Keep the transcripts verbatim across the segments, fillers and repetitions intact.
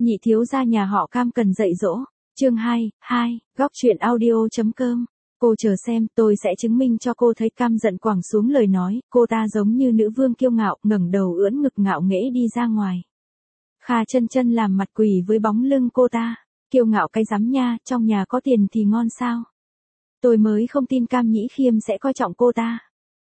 Nhị thiếu gia nhà họ Cam cần dạy dỗ. Chương hai, hai, góc truyện audio.com. Cô chờ xem, tôi sẽ chứng minh cho cô thấy. Cam giận quẳng xuống lời nói, cô ta giống như nữ vương kiêu ngạo, ngẩng đầu ưỡn ngực ngạo nghễ đi ra ngoài. Kha Chân Chân làm mặt quỷ với bóng lưng cô ta, kiêu ngạo cái rắm nha, trong nhà có tiền thì ngon sao? Tôi mới không tin Cam Nhĩ Khiêm sẽ coi trọng cô ta.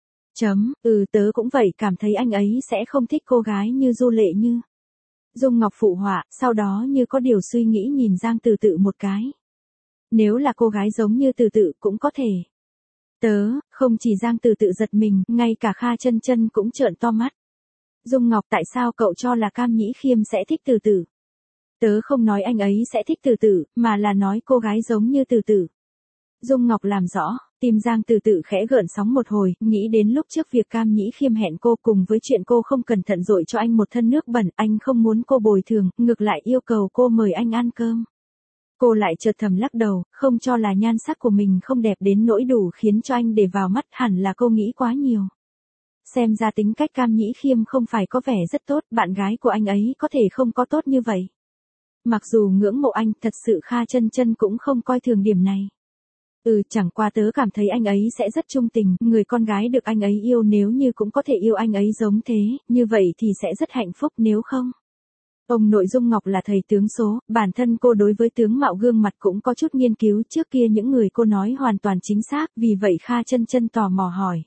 Chấm, ừ tớ cũng vậy, cảm thấy anh ấy sẽ không thích cô gái như Du Lệ Như. Dung Ngọc phụ họa, sau đó như có điều suy nghĩ nhìn Giang Từ Tự một cái. Nếu là cô gái giống như Từ Tự cũng có thể. Tớ, không chỉ Giang Từ Tự giật mình, ngay cả Kha Chân Chân cũng trợn to mắt. Dung Ngọc, tại sao cậu cho là Cam Nhĩ Khiêm sẽ thích Từ Tự? Tớ không nói anh ấy sẽ thích Từ Tự, mà là nói cô gái giống như Từ Tự. Dung Ngọc làm rõ, tim Giang Từ Tự khẽ gợn sóng một hồi, nghĩ đến lúc trước việc Cam Nhĩ Khiêm hẹn cô cùng với chuyện cô không cẩn thận dội cho anh một thân nước bẩn, anh không muốn cô bồi thường, ngược lại yêu cầu cô mời anh ăn cơm. Cô lại chợt thầm lắc đầu, không cho là nhan sắc của mình không đẹp đến nỗi đủ khiến cho anh để vào mắt, hẳn là cô nghĩ quá nhiều. Xem ra tính cách Cam Nhĩ Khiêm không phải có vẻ rất tốt, bạn gái của anh ấy có thể không có tốt như vậy. Mặc dù ngưỡng mộ anh, thật sự Kha Chân Chân cũng không coi thường điểm này. Ừ, chẳng qua tớ cảm thấy anh ấy sẽ rất trung tình, người con gái được anh ấy yêu nếu như cũng có thể yêu anh ấy giống thế, như vậy thì sẽ rất hạnh phúc, nếu không. Ông nội Dung Ngọc là thầy tướng số, bản thân cô đối với tướng mạo gương mặt cũng có chút nghiên cứu, trước kia những người cô nói hoàn toàn chính xác, vì vậy Kha Chân Chân tò mò hỏi.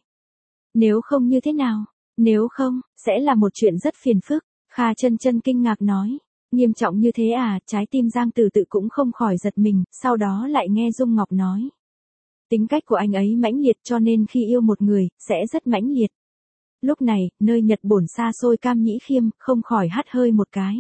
Nếu không như thế nào? Nếu không, sẽ là một chuyện rất phiền phức. Kha Chân Chân kinh ngạc nói. Nghiêm trọng như thế à? Trái tim Giang Từ Tự cũng không khỏi giật mình, sau đó lại nghe Dung Ngọc nói. Tính cách của anh ấy mãnh liệt cho nên khi yêu một người, sẽ rất mãnh liệt. Lúc này, nơi Nhật Bổn xa xôi Cam Nhĩ Khiêm, không khỏi hắt hơi một cái.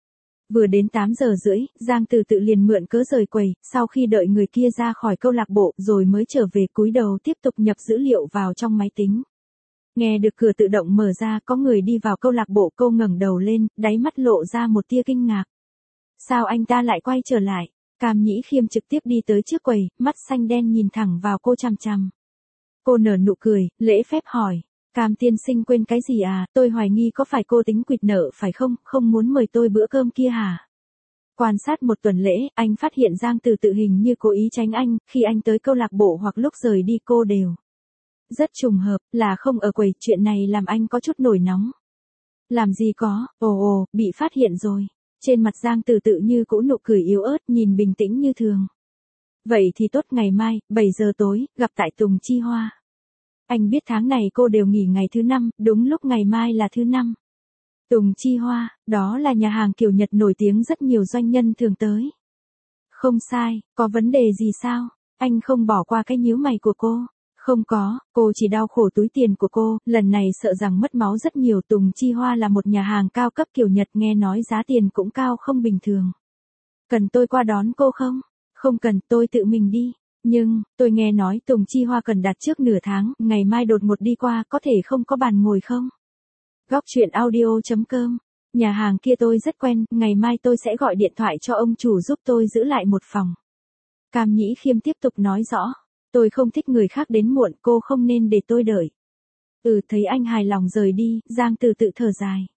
Vừa đến tám giờ rưỡi, Giang Từ Tự liền mượn cớ rời quầy, sau khi đợi người kia ra khỏi câu lạc bộ rồi mới trở về cúi đầu tiếp tục nhập dữ liệu vào trong máy tính. Nghe được cửa tự động mở ra, có người đi vào câu lạc bộ, cô ngẩng đầu lên, đáy mắt lộ ra một tia kinh ngạc. Sao anh ta lại quay trở lại? Cam Nhĩ Khiêm trực tiếp đi tới trước quầy, mắt xanh đen nhìn thẳng vào cô chằm chằm. Cô nở nụ cười, lễ phép hỏi. Cam tiên sinh quên cái gì à, tôi hoài nghi có phải cô tính quỵt nợ phải không, không muốn mời tôi bữa cơm kia hả? Quan sát một tuần lễ, anh phát hiện Giang Từ Tự hình như cố ý tránh anh, khi anh tới câu lạc bộ hoặc lúc rời đi cô đều. Rất trùng hợp, là không ở quầy, chuyện này làm anh có chút nổi nóng. Làm gì có, ồ ồ, bị phát hiện rồi. Trên mặt Giang Từ Tự như cũ nụ cười yếu ớt, nhìn bình tĩnh như thường. Vậy thì tốt, ngày mai, bảy giờ tối, gặp tại Tùng Chi Hoa. Anh biết tháng này cô đều nghỉ ngày thứ năm, đúng lúc ngày mai là thứ năm. Tùng Chi Hoa, đó là nhà hàng kiểu Nhật nổi tiếng rất nhiều doanh nhân thường tới. Không sai, có vấn đề gì sao? Anh không bỏ qua cái nhíu mày của cô. Không có, cô chỉ đau khổ túi tiền của cô, lần này sợ rằng mất máu rất nhiều. Tùng Chi Hoa là một nhà hàng cao cấp kiểu Nhật, nghe nói giá tiền cũng cao không bình thường. Cần tôi qua đón cô không? Không cần, tôi tự mình đi. Nhưng, tôi nghe nói Tùng Chi Hoa cần đặt trước nửa tháng, ngày mai đột ngột đi qua, có thể không có bàn ngồi không? Góc truyện audio.com. Nhà hàng kia tôi rất quen, ngày mai tôi sẽ gọi điện thoại cho ông chủ giúp tôi giữ lại một phòng. Cam Nhĩ Khiêm tiếp tục nói rõ. Tôi không thích người khác đến muộn, cô không nên để tôi đợi. Ừ, thấy anh hài lòng rời đi, Giang Từ Tự thở dài.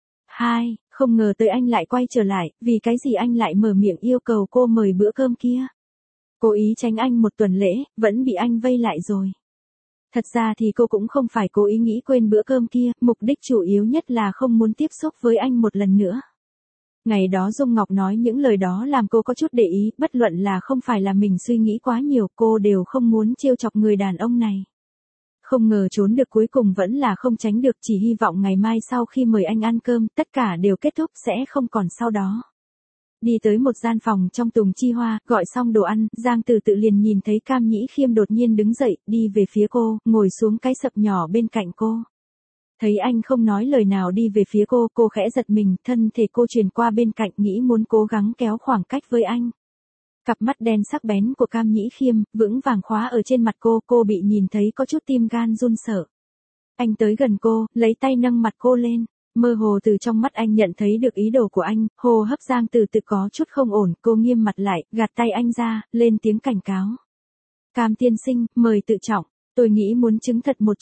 Hai, không ngờ tới anh lại quay trở lại, vì cái gì anh lại mở miệng yêu cầu cô mời bữa cơm kia. Cố ý tránh anh một tuần lễ, vẫn bị anh vây lại rồi. Thật ra thì cô cũng không phải cố ý nghĩ quên bữa cơm kia, mục đích chủ yếu nhất là không muốn tiếp xúc với anh một lần nữa. Ngày đó Dung Ngọc nói những lời đó làm cô có chút để ý, bất luận là không phải là mình suy nghĩ quá nhiều, cô đều không muốn trêu chọc người đàn ông này. Không ngờ trốn được cuối cùng vẫn là không tránh được, chỉ hy vọng ngày mai sau khi mời anh ăn cơm, tất cả đều kết thúc sẽ không còn sau đó. Đi tới một gian phòng trong Tùng Chi Hoa, gọi xong đồ ăn, Giang Từ Tự liền nhìn thấy Cam Nhĩ Khiêm đột nhiên đứng dậy, đi về phía cô, ngồi xuống cái sập nhỏ bên cạnh cô. Thấy anh không nói lời nào đi về phía cô, cô khẽ giật mình, thân thể cô chuyển qua bên cạnh, nghĩ muốn cố gắng kéo khoảng cách với anh. Cặp mắt đen sắc bén của Cam Nhĩ Khiêm, vững vàng khóa ở trên mặt cô, cô bị nhìn thấy có chút tim gan run sợ. Anh tới gần cô, lấy tay nâng mặt cô lên, mơ hồ từ trong mắt anh nhận thấy được ý đồ của anh, hô hấp Giang Từ Tự có chút không ổn, cô nghiêm mặt lại, gạt tay anh ra, lên tiếng cảnh cáo. Cam tiên sinh, mời tự trọng, tôi nghĩ muốn chứng thật một chuyện.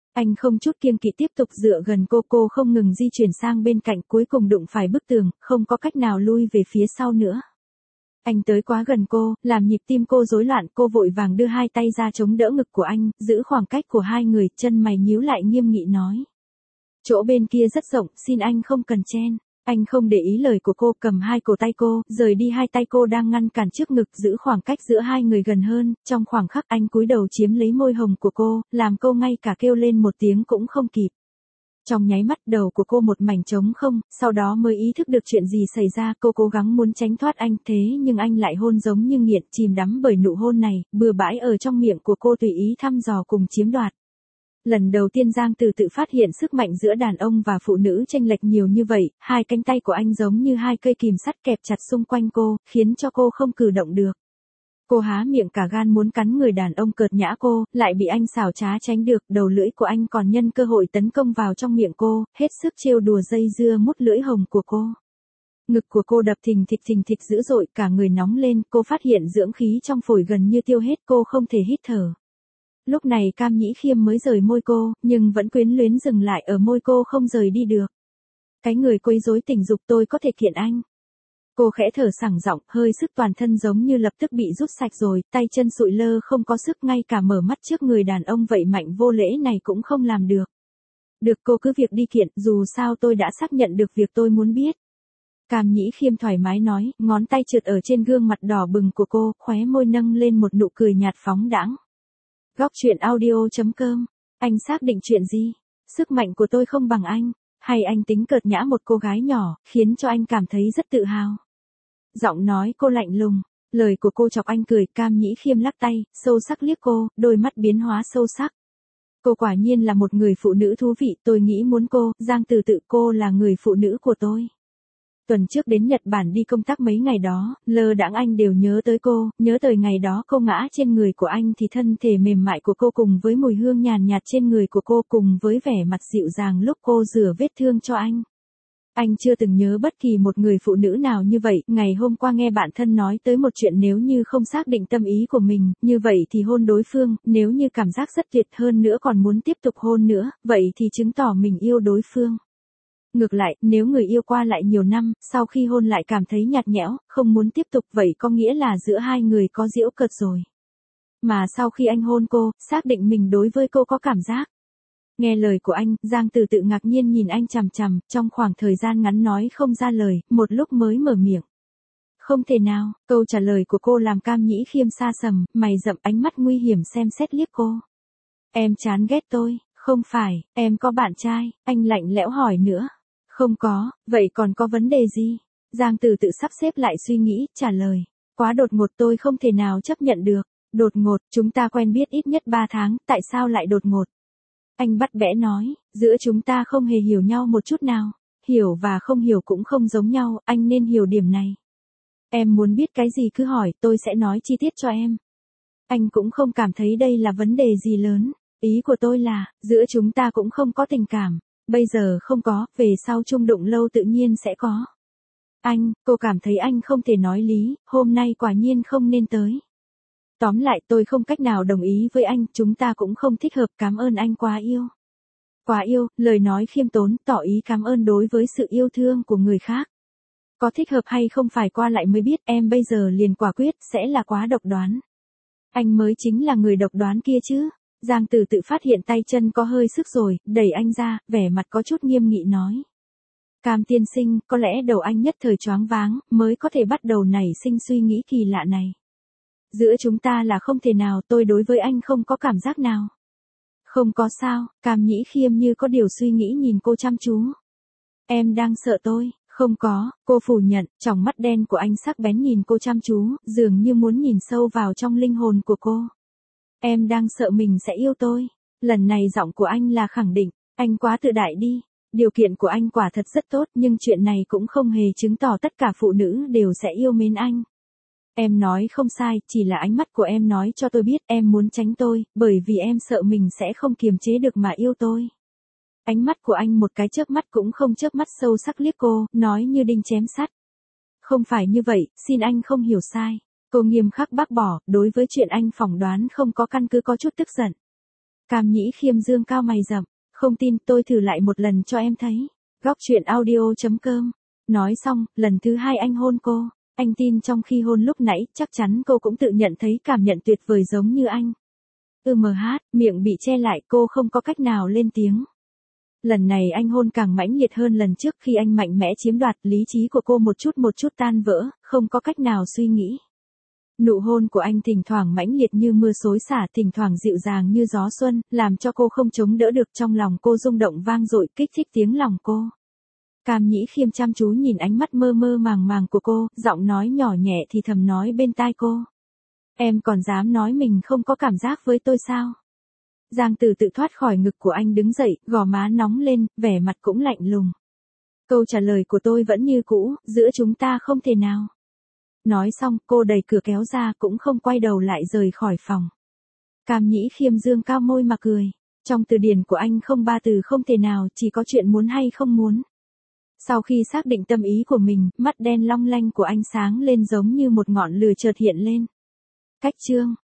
Anh không chút kiêng kỵ tiếp tục dựa gần cô, cô không ngừng di chuyển sang bên cạnh, cuối cùng đụng phải bức tường, không có cách nào lui về phía sau nữa. Anh tới quá gần cô, làm nhịp tim cô rối loạn, cô vội vàng đưa hai tay ra chống đỡ ngực của anh, giữ khoảng cách của hai người, chân mày nhíu lại nghiêm nghị nói. Chỗ bên kia rất rộng, xin anh không cần chen. Anh không để ý lời của cô, cầm hai cổ tay cô, rời đi hai tay cô đang ngăn cản trước ngực, giữ khoảng cách giữa hai người gần hơn, trong khoảng khắc anh cúi đầu chiếm lấy môi hồng của cô, làm cô ngay cả kêu lên một tiếng cũng không kịp. Trong nháy mắt đầu của cô một mảnh trống không, sau đó mới ý thức được chuyện gì xảy ra, cô cố gắng muốn tránh thoát anh, thế nhưng anh lại hôn giống như nghiện, chìm đắm bởi nụ hôn này, bừa bãi ở trong miệng của cô tùy ý thăm dò cùng chiếm đoạt. Lần đầu tiên Giang Từ tự phát hiện sức mạnh giữa đàn ông và phụ nữ chênh lệch nhiều như vậy, hai cánh tay của anh giống như hai cây kìm sắt kẹp chặt xung quanh cô, khiến cho cô không cử động được. Cô há miệng cả gan muốn cắn người đàn ông cợt nhã cô, lại bị anh xảo trá tránh được, đầu lưỡi của anh còn nhân cơ hội tấn công vào trong miệng cô, hết sức trêu đùa dây dưa mút lưỡi hồng của cô. Ngực của cô đập thình thịch thình thịch dữ dội, cả người nóng lên, cô phát hiện dưỡng khí trong phổi gần như tiêu hết, cô không thể hít thở. Lúc này Cam Nhĩ Khiêm mới rời môi cô, nhưng vẫn quyến luyến dừng lại ở môi cô không rời đi được. Cái người quấy rối tình dục, tôi có thể kiện anh. Cô khẽ thở sảng giọng, hơi sức toàn thân giống như lập tức bị rút sạch rồi, tay chân sụi lơ không có sức, ngay cả mở mắt trước người đàn ông vậy mạnh vô lễ này cũng không làm được. Được, cô cứ việc đi kiện, dù sao tôi đã xác nhận được việc tôi muốn biết. Cam Nhĩ Khiêm thoải mái nói, ngón tay trượt ở trên gương mặt đỏ bừng của cô, khóe môi nâng lên một nụ cười nhạt phóng đãng. Góc truyện audio chấm com. Anh xác định chuyện gì? Sức mạnh của tôi không bằng anh, hay anh tính cợt nhã một cô gái nhỏ, khiến cho anh cảm thấy rất tự hào? Giọng nói cô lạnh lùng, lời của cô chọc anh cười. Cam Nhĩ Khiêm lắc tay, sâu sắc liếc cô, đôi mắt biến hóa sâu sắc. Cô quả nhiên là một người phụ nữ thú vị, tôi nghĩ muốn cô, Giang Từ tự, cô là người phụ nữ của tôi. Tuần trước đến Nhật Bản đi công tác mấy ngày đó, lơ đãng anh đều nhớ tới cô, nhớ tới ngày đó cô ngã trên người của anh thì thân thể mềm mại của cô cùng với mùi hương nhàn nhạt trên người của cô cùng với vẻ mặt dịu dàng lúc cô rửa vết thương cho anh. Anh chưa từng nhớ bất kỳ một người phụ nữ nào như vậy, ngày hôm qua nghe bạn thân nói tới một chuyện, nếu như không xác định tâm ý của mình, như vậy thì hôn đối phương, nếu như cảm giác rất tuyệt hơn nữa còn muốn tiếp tục hôn nữa, vậy thì chứng tỏ mình yêu đối phương. Ngược lại, nếu người yêu qua lại nhiều năm, sau khi hôn lại cảm thấy nhạt nhẽo, không muốn tiếp tục, vậy có nghĩa là giữa hai người có giễu cợt rồi. Mà sau khi anh hôn cô, xác định mình đối với cô có cảm giác. Nghe lời của anh, Giang Từ tự ngạc nhiên nhìn anh chằm chằm, trong khoảng thời gian ngắn nói không ra lời, một lúc mới mở miệng. Không thể nào, câu trả lời của cô làm Cam Nhĩ Khiêm sa sầm, mày rậm, ánh mắt nguy hiểm xem xét liếc cô. Em chán ghét tôi, không phải, em có bạn trai, anh lạnh lẽo hỏi nữa. Không có, vậy còn có vấn đề gì? Giang Từ tự sắp xếp lại suy nghĩ, trả lời. Quá đột ngột, tôi không thể nào chấp nhận được. Đột ngột, chúng ta quen biết ít nhất ba tháng, tại sao lại đột ngột? Anh bắt bẽ nói, giữa chúng ta không hề hiểu nhau một chút nào. Hiểu và không hiểu cũng không giống nhau, anh nên hiểu điểm này. Em muốn biết cái gì cứ hỏi, tôi sẽ nói chi tiết cho em. Anh cũng không cảm thấy đây là vấn đề gì lớn. Ý của tôi là, giữa chúng ta cũng không có tình cảm. Bây giờ không có, về sau chung đụng lâu tự nhiên sẽ có. Anh, cô cảm thấy anh không thể nói lý, hôm nay quả nhiên không nên tới. Tóm lại tôi không cách nào đồng ý với anh, chúng ta cũng không thích hợp, cảm ơn anh quá yêu. Quá yêu, lời nói khiêm tốn, tỏ ý cảm ơn đối với sự yêu thương của người khác. Có thích hợp hay không phải qua lại mới biết, em bây giờ liền quả quyết, sẽ là quá độc đoán. Anh mới chính là người độc đoán kia chứ. Giang Từ tự phát hiện tay chân có hơi sức rồi, đẩy anh ra, vẻ mặt có chút nghiêm nghị nói. Cam tiên sinh, có lẽ đầu anh nhất thời choáng váng, mới có thể bắt đầu nảy sinh suy nghĩ kỳ lạ này. Giữa chúng ta là không thể nào, tôi đối với anh không có cảm giác nào. Không có sao, Cam Nhĩ Khiêm như có điều suy nghĩ nhìn cô chăm chú. Em đang sợ tôi, không có, cô phủ nhận, tròng mắt đen của anh sắc bén nhìn cô chăm chú, dường như muốn nhìn sâu vào trong linh hồn của cô. Em đang sợ mình sẽ yêu tôi. Lần này giọng của anh là khẳng định, anh quá tự đại đi. Điều kiện của anh quả thật rất tốt, nhưng chuyện này cũng không hề chứng tỏ tất cả phụ nữ đều sẽ yêu mến anh. Em nói không sai, chỉ là ánh mắt của em nói cho tôi biết em muốn tránh tôi, bởi vì em sợ mình sẽ không kiềm chế được mà yêu tôi. Ánh mắt của anh một cái chớp mắt cũng không chớp mắt sâu sắc liếc cô, nói như đinh chém sắt. Không phải như vậy, xin anh không hiểu sai. Cô nghiêm khắc bác bỏ, đối với chuyện anh phỏng đoán không có căn cứ có chút tức giận. Cam Nhĩ Khiêm dương cao mày rậm, không tin tôi thử lại một lần cho em thấy. Góc truyện audio.com. Nói xong, lần thứ hai anh hôn cô. Anh tin trong khi hôn lúc nãy, chắc chắn cô cũng tự nhận thấy cảm nhận tuyệt vời giống như anh. Ừ mờ hát, miệng bị che lại, cô không có cách nào lên tiếng. Lần này anh hôn càng mãnh liệt hơn lần trước khi anh mạnh mẽ chiếm đoạt, lý trí của cô một chút một chút tan vỡ, không có cách nào suy nghĩ. Nụ hôn của anh thỉnh thoảng mãnh liệt như mưa xối xả, thỉnh thoảng dịu dàng như gió xuân, làm cho cô không chống đỡ được, trong lòng cô rung động vang dội, kích thích tiếng lòng cô. Cam Nhĩ Khiêm chăm chú nhìn ánh mắt mơ mơ màng màng của cô, giọng nói nhỏ nhẹ thì thầm nói bên tai cô. Em còn dám nói mình không có cảm giác với tôi sao? Giang Tử tự thoát khỏi ngực của anh đứng dậy, gò má nóng lên, vẻ mặt cũng lạnh lùng. Câu trả lời của tôi vẫn như cũ, giữa chúng ta không thể nào. Nói xong, cô đẩy cửa kéo ra, cũng không quay đầu lại rời khỏi phòng. Cam Nhĩ Khiêm dương cao môi mà cười. Trong từ điển của anh không ba từ không thể nào, chỉ có chuyện muốn hay không muốn. Sau khi xác định tâm ý của mình, mắt đen long lanh của anh sáng lên giống như một ngọn lửa chợt hiện lên. Cách chương